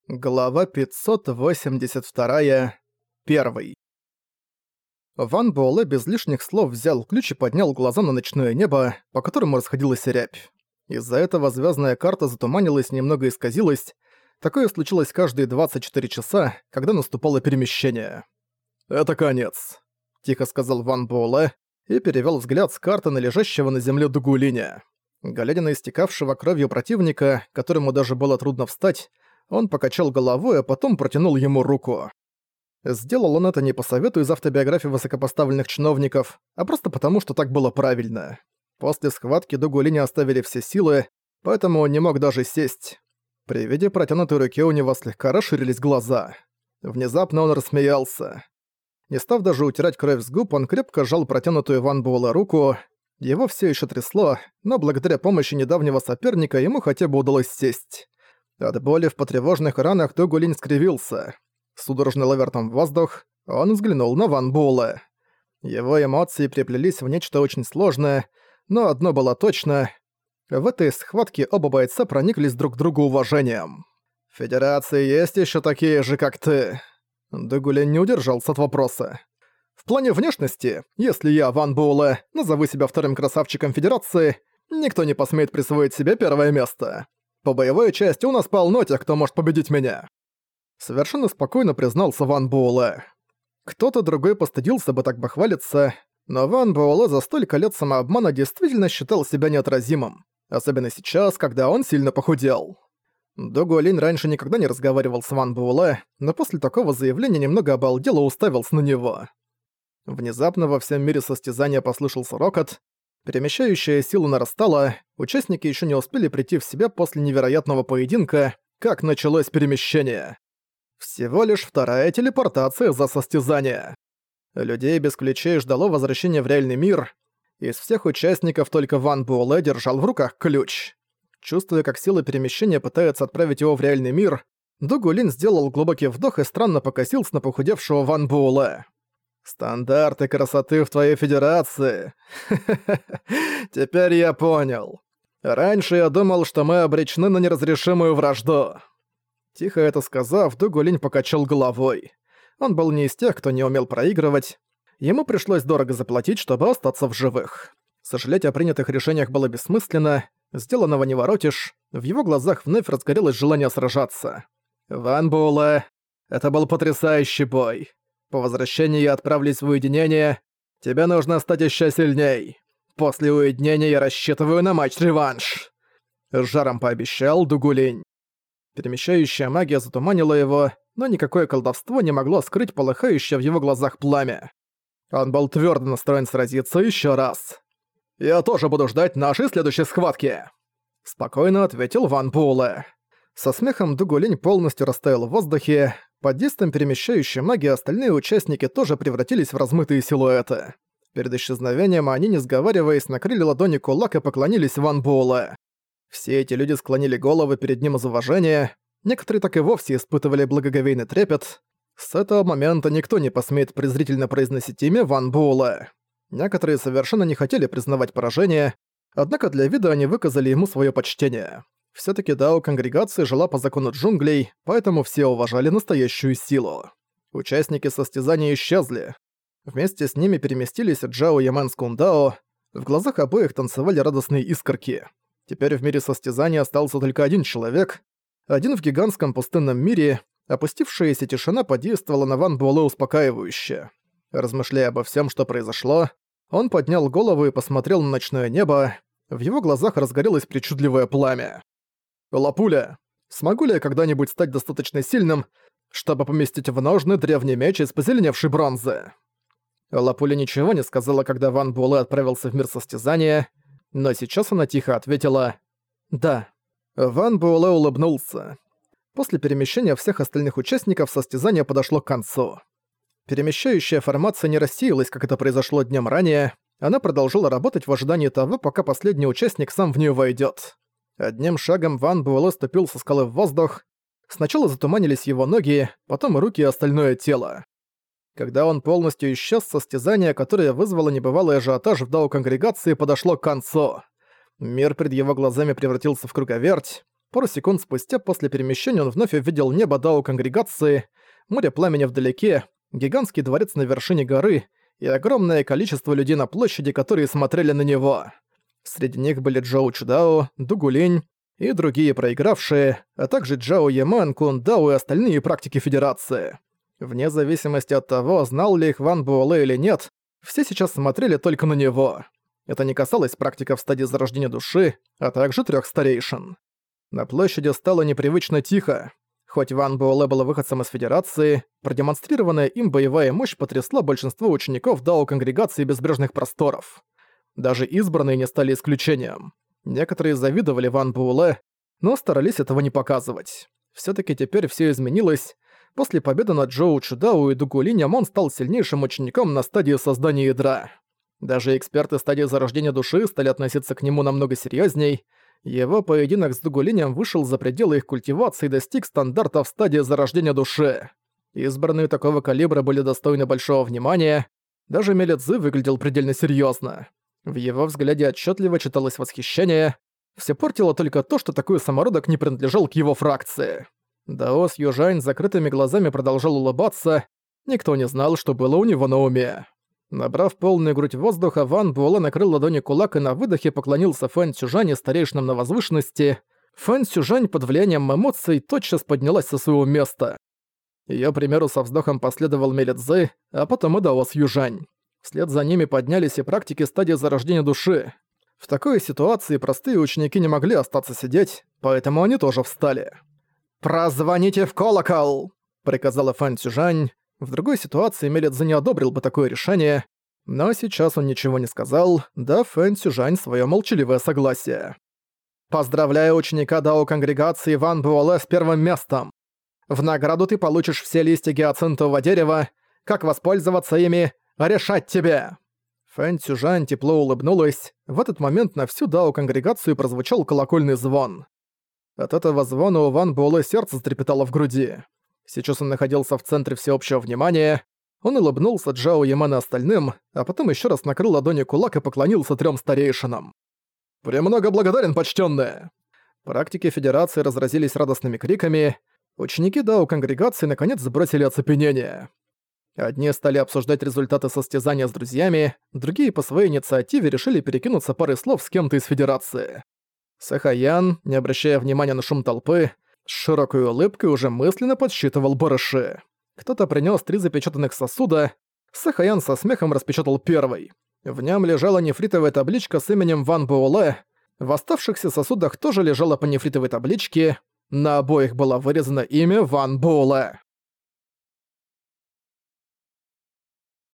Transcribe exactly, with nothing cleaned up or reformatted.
Глава пятьсот восемьдесят два. Первый. Ван Буэлэ без лишних слов взял ключ и поднял глаза на ночное небо, по которому расходилась рябь. Из-за этого звездная карта затуманилась и немного исказилась. Такое случилось каждые двадцать четыре часа, когда наступало перемещение. «Это конец», — тихо сказал Ван Буэлэ и перевел взгляд с карты на лежащего на земле Дугулиня. Глядя на истекавшего кровью противника, которому даже было трудно встать, он покачал головой, а потом протянул ему руку. Сделал он это не по совету из автобиографии высокопоставленных чиновников, а просто потому, что так было правильно. После схватки Дугулиня оставили все силы, поэтому он не мог даже сесть. При виде протянутой руки у него слегка расширились глаза. Внезапно он рассмеялся. Не став даже утирать кровь с губ, он крепко сжал протянутую Ван Буэлэ руку. Его все еще трясло, но благодаря помощи недавнего соперника ему хотя бы удалось сесть. От боли в потревоженных ранах Дугулинь скривился. Судорожно ловя ртом воздух, он взглянул на Ван Буэлэ. Его эмоции приплелись в нечто очень сложное, но одно было точно. В этой схватке оба бойца прониклись друг к другу уважением. «В Федерации есть еще такие же, как ты?» Дугулинь не удержался от вопроса. «В плане внешности, если я, Ван Буэлэ, назову себя вторым красавчиком Федерации, никто не посмеет присвоить себе первое место. По боевой части у нас полно тех, кто может победить меня». Совершенно спокойно признался Ван Буэлэ. Кто-то другой постыдился бы так бахвалиться, но Ван Буэлэ за столько лет самообмана действительно считал себя неотразимым, особенно сейчас, когда он сильно похудел. Дугулинь раньше никогда не разговаривал с Ван Буэлэ, но после такого заявления немного обалдел и уставился на него. Внезапно во всем мире состязания послышался рокот. Перемещающая сила нарастала, участники еще не успели прийти в себя после невероятного поединка, как началось перемещение. Всего лишь вторая телепортация за состязание. Людей без ключей ждало возвращения в реальный мир. Из всех участников только Ван Буэлэ держал в руках ключ. Чувствуя, как сила перемещения пытается отправить его в реальный мир, Дугулинь сделал глубокий вдох и странно покосился на похудевшего Ван Буэлэ. «Стандарты красоты в твоей федерации. Теперь я понял. Раньше я думал, что мы обречены на неразрешимую вражду». Тихо это сказав, Дугулинь покачал головой. Он был не из тех, кто не умел проигрывать. Ему пришлось дорого заплатить, чтобы остаться в живых. Сожалеть о принятых решениях было бессмысленно, сделанного не воротишь, в его глазах вновь разгорелось желание сражаться. «Ван Буэлэ, это был потрясающий бой. По возвращении я отправлюсь в уединение. Тебе нужно стать еще сильней. После уединения я рассчитываю на матч-реванш», — с жаром пообещал Дугулинь. Перемещающая магия затуманила его, но никакое колдовство не могло скрыть полыхающее в его глазах пламя. Он был твердо настроен сразиться еще раз. «Я тоже буду ждать нашей следующей схватки», — спокойно ответил Ван Буэлэ. Со смехом Дугулинь полностью растаял в воздухе. Под действием перемещающей магии остальные участники тоже превратились в размытые силуэты. Перед исчезновением они, не сговариваясь, накрыли ладони кулак и поклонились Ван Буэлэ. Все эти люди склонили головы перед ним из уважения, некоторые так и вовсе испытывали благоговейный трепет. С этого момента никто не посмеет презрительно произносить имя Ван Буэлэ. Некоторые совершенно не хотели признавать поражение, однако для вида они выказали ему свое почтение. Всё-таки дао конгрегации жила по закону джунглей, поэтому все уважали настоящую силу. Участники состязания исчезли. Вместе с ними переместились Джао Ямэн с Кундао. В глазах обоих танцевали радостные искорки. Теперь в мире состязания остался только один человек. Один в гигантском пустынном мире. Опустившаяся тишина подействовала на Ван Буэлэ успокаивающе. Размышляя обо всем, что произошло, он поднял голову и посмотрел на ночное небо. В его глазах разгорелось причудливое пламя. «Лапуля, смогу ли я когда-нибудь стать достаточно сильным, чтобы поместить в ножны древний меч из позеленевшей бронзы?» Лапуля ничего не сказала, когда Ван Буэлэ отправился в мир состязания, но сейчас она тихо ответила «да». Ван Буэлэ улыбнулся. После перемещения всех остальных участников состязание подошло к концу. Перемещающая формация не рассеялась, как это произошло днем ранее, она продолжила работать в ожидании того, пока последний участник сам в нее войдет. Одним шагом Ван Буэлэ ступил со скалы в воздух. Сначала затуманились его ноги, потом руки и остальное тело. Когда он полностью исчез, состязание, которое вызвало небывалый ажиотаж в дао конгрегации, подошло к концу. Мир перед его глазами превратился в круговерть. Пару секунд спустя после перемещения он вновь увидел небо Дао-конгрегации, море пламени вдалеке, гигантский дворец на вершине горы и огромное количество людей на площади, которые смотрели на него. Среди них были Джоу Чудао, Дугулинь и другие проигравшие, а также Джао Яман, Кун Дао и остальные практики Федерации. Вне зависимости от того, знал ли их Ван Буэлэ или нет, все сейчас смотрели только на него. Это не касалось практиков стадии зарождения души, а также трех старейшин. На площади стало непривычно тихо. Хоть Ван Буэлэ был выходцем из Федерации, продемонстрированная им боевая мощь потрясла большинство учеников Дао-конгрегации Безбрежных Просторов. Даже избранные не стали исключением. Некоторые завидовали Ван Буэлэ, но старались этого не показывать. Всё-таки теперь всё изменилось. После победы над Джоу Чудао и Дугулинем он стал сильнейшим учеником на стадии создания ядра. Даже эксперты стадии зарождения души стали относиться к нему намного серьёзней. Его поединок с Дугулинем вышел за пределы их культивации и достиг стандартов стадии зарождения души. Избранные такого калибра были достойны большого внимания. Даже Мелицзы выглядел предельно серьёзно. В его взгляде отчётливо читалось восхищение. Всё портило только то, что такой самородок не принадлежал к его фракции. Дао с Южань с закрытыми глазами продолжал улыбаться. Никто не знал, что было у него на уме. Набрав полную грудь воздуха, Ван Буэлэ накрыл ладони кулак и на выдохе поклонился Фэн Цюжань и старейшинам на возвышенности. Фэн Цюжань под влиянием эмоций тотчас поднялась со своего места. Её примеру со вздохом последовал Мелицзы, а потом и Дао с Южань. Вслед за ними поднялись и практики стадии зарождения души. В такой ситуации простые ученики не могли остаться сидеть, поэтому они тоже встали. «Прозвоните в колокол!» — приказала Фэн Цюжань. В другой ситуации Мелицзы не одобрил бы такое решение, но сейчас он ничего не сказал, дав Фэн Цюжань своё молчаливое согласие. «Поздравляю ученика Дао-конгрегации Ван Буэлэ с первым местом. В награду ты получишь все листья гиацинтового дерева. Как воспользоваться ими, решать тебе!» Фэн Цюжань тепло улыбнулась. В этот момент на всю Дао-конгрегацию прозвучал колокольный звон. От этого звона у Ван Буэлэ сердце затрепетало в груди. Сейчас он находился в центре всеобщего внимания. Он улыбнулся Джао Яман и остальным, а потом ещё раз накрыл ладони кулак и поклонился трём старейшинам. «Премного благодарен, почтённые!» Практики Федерации разразились радостными криками. Ученики Дао-конгрегации наконец сбросили оцепенение. Одни стали обсуждать результаты состязания с друзьями, другие по своей инициативе решили перекинуться парой слов с кем-то из Федерации. Сэхаян, не обращая внимания на шум толпы, с широкой улыбкой уже мысленно подсчитывал барыши. Кто-то принёс три запечатанных сосуда. Сэхаян со смехом распечатал первый. В нём лежала нефритовая табличка с именем Ван Буэлэ. В оставшихся сосудах тоже лежала по нефритовой табличке. На обоих было вырезано имя Ван Буэлэ.